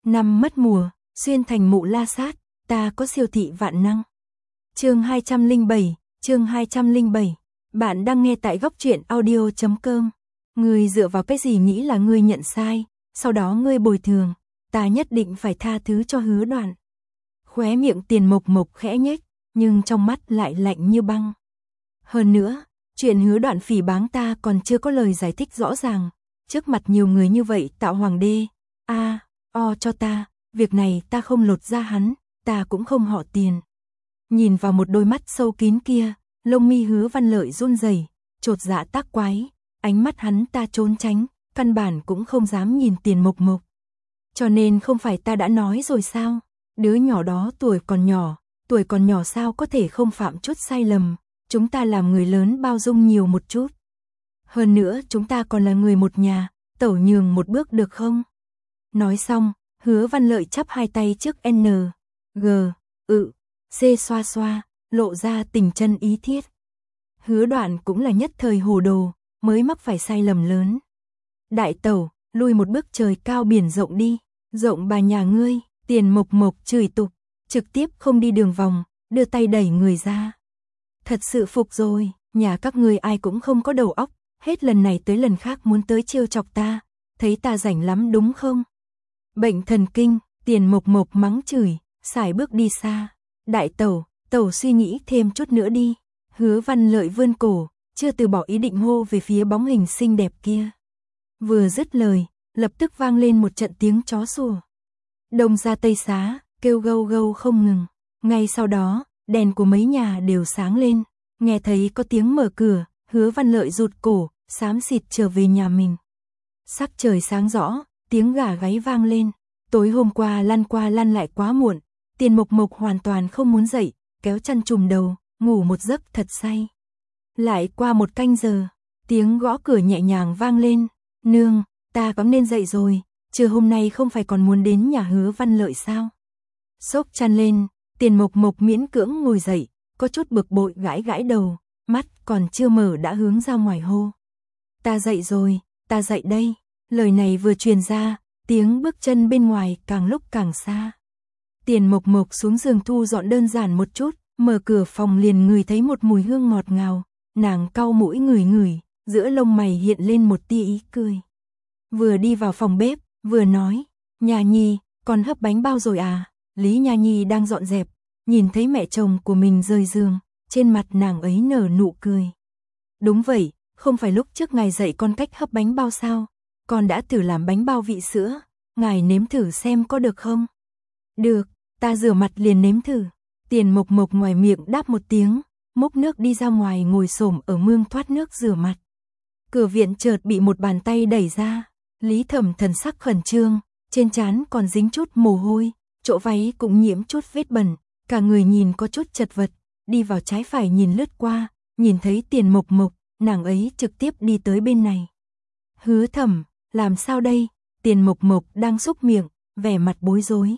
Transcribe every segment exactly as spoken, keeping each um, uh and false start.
Năm mất mùa, xuyên thành mụ la sát, ta có siêu thị vạn năng. Chương hai trăm lẻ bảy, chương hai trăm lẻ bảy. Bạn đang nghe tại góc truyện audio chấm com. Ngươi dựa vào cái gì nghĩ là ngươi nhận sai, sau đó ngươi bồi thường, ta nhất định phải tha thứ cho Hứa Đoạn. Khóe miệng Tiền Mộc Mộc khẽ nhếch, nhưng trong mắt lại lạnh như băng. Hơn nữa, chuyện Hứa Đoạn phỉ báng ta còn chưa có lời giải thích rõ ràng, trước mặt nhiều người như vậy tạo hoàng đê, a, o cho ta, việc này ta không lột ra hắn, ta cũng không họ Tiền. Nhìn vào một đôi mắt sâu kín kia, lông mi Hứa Văn Lợi run rẩy, chột dạ tác quái, ánh mắt hắn ta trốn tránh, căn bản cũng không dám nhìn Tiền Mộc Mộc. Cho nên không phải ta đã nói rồi sao, đứa nhỏ đó tuổi còn nhỏ, tuổi còn nhỏ sao có thể không phạm chút sai lầm, chúng ta làm người lớn bao dung nhiều một chút. Hơn nữa chúng ta còn là người một nhà, tẩu nhường một bước được không? Nói xong, Hứa Văn Lợi chắp hai tay trước N, G, ự, C xoa xoa, lộ ra tình chân ý thiết. Hứa Đoạn cũng là nhất thời hồ đồ, mới mắc phải sai lầm lớn. Đại tẩu, lui một bước trời cao biển rộng đi, rộng bà nhà ngươi, Tiền Mộc Mộc chửi tục, trực tiếp không đi đường vòng, đưa tay đẩy người ra. Thật sự phục rồi, nhà các ngươi ai cũng không có đầu óc, hết lần này tới lần khác muốn tới trêu chọc ta, thấy ta rảnh lắm đúng không? Bệnh thần kinh, Tiền Mộc Mộc mắng chửi, sải bước đi xa. Đại tẩu, tẩu suy nghĩ thêm chút nữa đi. Hứa Văn Lợi vươn cổ, chưa từ bỏ ý định hô về phía bóng hình xinh đẹp kia. Vừa dứt lời, lập tức vang lên một trận tiếng chó sủa. Đông ra tây xá, kêu gâu gâu không ngừng. Ngay sau đó, đèn của mấy nhà đều sáng lên. Nghe thấy có tiếng mở cửa, Hứa Văn Lợi rụt cổ, xám xịt trở về nhà mình. Sắc trời sáng rõ, tiếng gà gáy vang lên. Tối hôm qua lăn qua lăn lại quá muộn, Tiền Mộc Mộc hoàn toàn không muốn dậy, kéo chăn trùm đầu, ngủ một giấc thật say. Lại qua một canh giờ, tiếng gõ cửa nhẹ nhàng vang lên. Nương, ta có nên dậy rồi, trưa hôm nay không phải còn muốn đến nhà Hứa Văn Lợi sao? Xốc chăn lên, Tiền Mộc Mộc miễn cưỡng ngồi dậy, có chút bực bội gãi gãi đầu, mắt còn chưa mở đã hướng ra ngoài hô. Ta dậy rồi, ta dậy đây. Lời này vừa truyền ra, tiếng bước chân bên ngoài càng lúc càng xa. Tiền Mộc Mộc xuống giường thu dọn đơn giản một chút, mở cửa phòng liền ngửi thấy một mùi hương ngọt ngào, nàng cau mũi ngửi ngửi, giữa lông mày hiện lên một tia ý cười. Vừa đi vào phòng bếp, vừa nói, Nha Nhi, con hấp bánh bao rồi à? Lý Nha Nhi đang dọn dẹp, nhìn thấy mẹ chồng của mình rời giường, trên mặt nàng ấy nở nụ cười. Đúng vậy, không phải lúc trước ngài dạy con cách hấp bánh bao sao? Con đã thử làm bánh bao vị sữa, ngài nếm thử xem có được không? Được, ta rửa mặt liền nếm thử. Tiền Mộc Mộc ngoài miệng đáp một tiếng, múc nước đi ra ngoài ngồi xổm ở mương thoát nước rửa mặt. Cửa viện chợt bị một bàn tay đẩy ra, Lý Thẩm thần sắc khẩn trương, trên trán còn dính chút mồ hôi, chỗ váy cũng nhiễm chút vết bẩn, cả người nhìn có chút chật vật, đi vào trái phải nhìn lướt qua, nhìn thấy Tiền Mộc Mộc, nàng ấy trực tiếp đi tới bên này. Hứa Thẩm, làm sao đây? Tiền Mộc Mộc đang xúc miệng, vẻ mặt bối rối.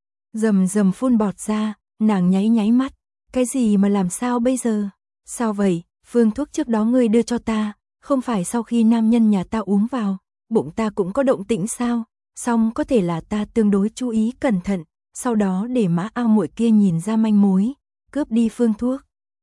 Rầm rầm phun bọt ra, nàng nháy nháy mắt, cái gì mà làm sao bây giờ? Sao vậy, phương thuốc trước đó ngươi đưa cho ta, không phải sau khi nam nhân nhà ta uống vào, bụng ta cũng có động tĩnh sao? Xong có thể là ta tương đối chú ý cẩn thận, sau đó để Mã Ao muội kia nhìn ra manh mối, cướp đi phương thuốc.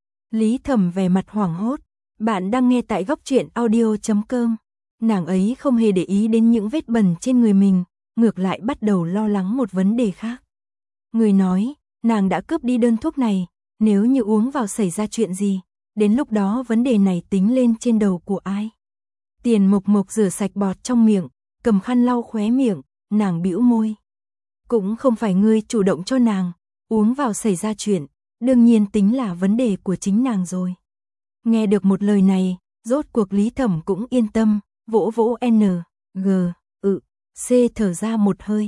Lý Thẩm vẻ mặt hoảng hốt, bạn đang nghe tại góc truyện audio chấm com. Nàng ấy không hề để ý đến những vết bẩn trên người mình, ngược lại bắt đầu lo lắng một vấn đề khác. Người nói, nàng đã cướp đi đơn thuốc này, nếu như uống vào xảy ra chuyện gì, đến lúc đó vấn đề này tính lên trên đầu của ai? Tiền Mộc Mộc rửa sạch bọt trong miệng, cầm khăn lau khóe miệng, nàng bĩu môi. Cũng không phải ngươi chủ động cho nàng, uống vào xảy ra chuyện, đương nhiên tính là vấn đề của chính nàng rồi. Nghe được một lời này, rốt cuộc Lý Thẩm cũng yên tâm, vỗ vỗ N, G, ự, C thở ra một hơi.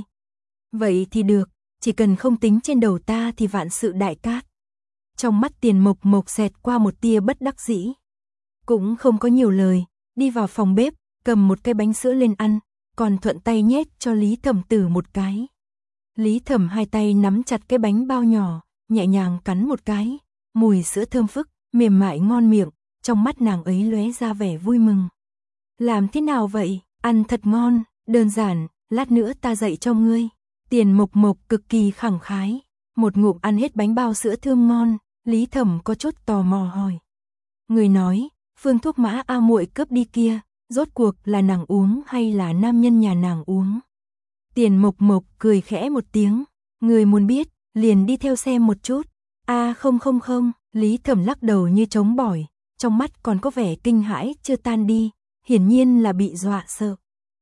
Vậy thì được, chỉ cần không tính trên đầu ta thì vạn sự đại cát. Trong mắt Tiền Mộc Mộc xẹt qua một tia bất đắc dĩ. Cũng không có nhiều lời, đi vào phòng bếp, cầm một cái bánh sữa lên ăn, còn thuận tay nhét cho Lý Thẩm Tử một cái. Lý Thẩm hai tay nắm chặt cái bánh bao nhỏ, nhẹ nhàng cắn một cái, mùi sữa thơm phức, mềm mại ngon miệng, trong mắt nàng ấy lóe ra vẻ vui mừng. Làm thế nào vậy? Ăn thật ngon, đơn giản, lát nữa ta dạy cho ngươi. Tiền Mộc Mộc cực kỳ khẳng khái, một ngụm ăn hết bánh bao sữa thơm ngon, Lý Thẩm có chút tò mò hỏi. Người nói, phương thuốc Mã A muội cướp đi kia, rốt cuộc là nàng uống hay là nam nhân nhà nàng uống? Tiền Mộc Mộc cười khẽ một tiếng, người muốn biết, liền đi theo xem một chút. A à, không không không, Lý Thẩm lắc đầu như trống bỏi, trong mắt còn có vẻ kinh hãi chưa tan đi, hiển nhiên là bị dọa sợ.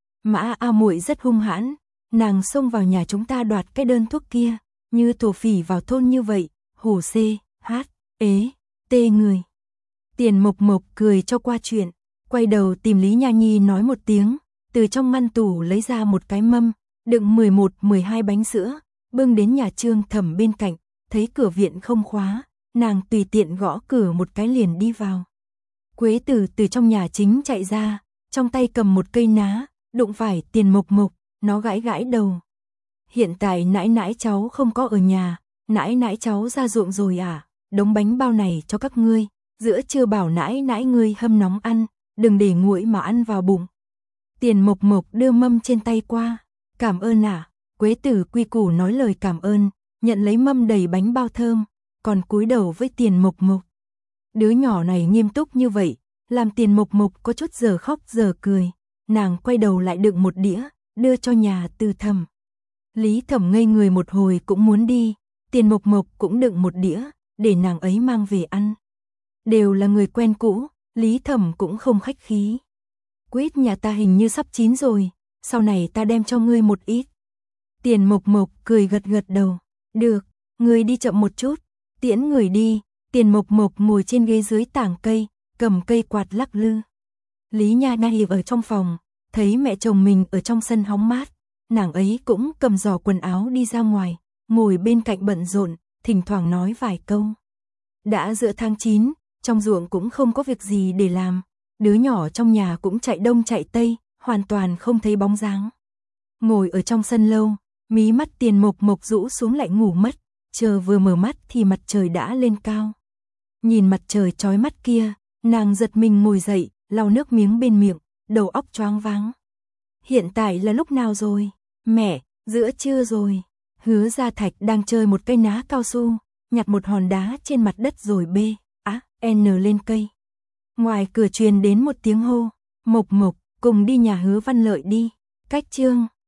Mã A muội rất hung hãn, nàng xông vào nhà chúng ta đoạt cái đơn thuốc kia, như thổ phỉ vào thôn như vậy, hù xê, hát, ế, tê người. Tiền Mộc Mộc cười cho qua chuyện, quay đầu tìm Lý Nha Nhi nói một tiếng, từ trong ngăn tủ lấy ra một cái mâm, đựng mười một mười hai bánh sữa, bưng đến nhà Trương Thẩm bên cạnh, thấy cửa viện không khóa, nàng tùy tiện gõ cửa một cái liền đi vào. Quế Tử từ trong nhà chính chạy ra, trong tay cầm một cây ná, đụng phải Tiền Mộc Mộc, nó gãi gãi đầu. Hiện tại nãi nãi cháu không có ở nhà, nãi nãi cháu ra ruộng rồi à, đống bánh bao này cho các ngươi, giữa trưa bảo nãi nãi ngươi hâm nóng ăn, đừng để nguội mà ăn vào bụng. Tiền Mộc Mộc đưa mâm trên tay qua, cảm ơn ạ, à. Quế Tử quy củ nói lời cảm ơn, nhận lấy mâm đầy bánh bao thơm, còn cúi đầu với Tiền Mộc Mộc. Đứa nhỏ này nghiêm túc như vậy, làm Tiền Mộc Mộc có chút giờ khóc giờ cười, nàng quay đầu lại đựng một đĩa, đưa cho nhà Từ Thẩm. Lý Thẩm ngây người một hồi cũng muốn đi, Tiền Mộc Mộc cũng đựng một đĩa, để nàng ấy mang về ăn. Đều là người quen cũ, Lý Thẩm cũng không khách khí. Quýt nhà ta hình như sắp chín rồi, sau này ta đem cho ngươi một ít. Tiền Mộc Mộc cười gật gật đầu, được, ngươi đi chậm một chút, tiễn người đi. Tiền Mộc Mộc ngồi trên ghế dưới tảng cây, cầm cây quạt lắc lư. Lý Nha Nhi ở trong phòng, thấy mẹ chồng mình ở trong sân hóng mát, nàng ấy cũng cầm giỏ quần áo đi ra ngoài, ngồi bên cạnh bận rộn, thỉnh thoảng nói vài câu. Đã giữa tháng chín, trong ruộng cũng không có việc gì để làm, đứa nhỏ trong nhà cũng chạy đông chạy tây, hoàn toàn không thấy bóng dáng. Ngồi ở trong sân lâu, mí mắt Tiền Mộc Mộc rũ xuống lại ngủ mất, chờ vừa mở mắt thì mặt trời đã lên cao. Nhìn mặt trời chói mắt kia, nàng giật mình ngồi dậy, lau nước miếng bên miệng, đầu óc choáng váng. Hiện tại là lúc nào rồi? Mẹ, giữa trưa rồi. Hứa Gia Thạch đang chơi một cây ná cao su, nhặt một hòn đá trên mặt đất rồi bê, á, n lên cây. Ngoài cửa truyền đến một tiếng hô, Mộc Mộc, cùng đi nhà Hứa Văn Lợi đi. Cách Trương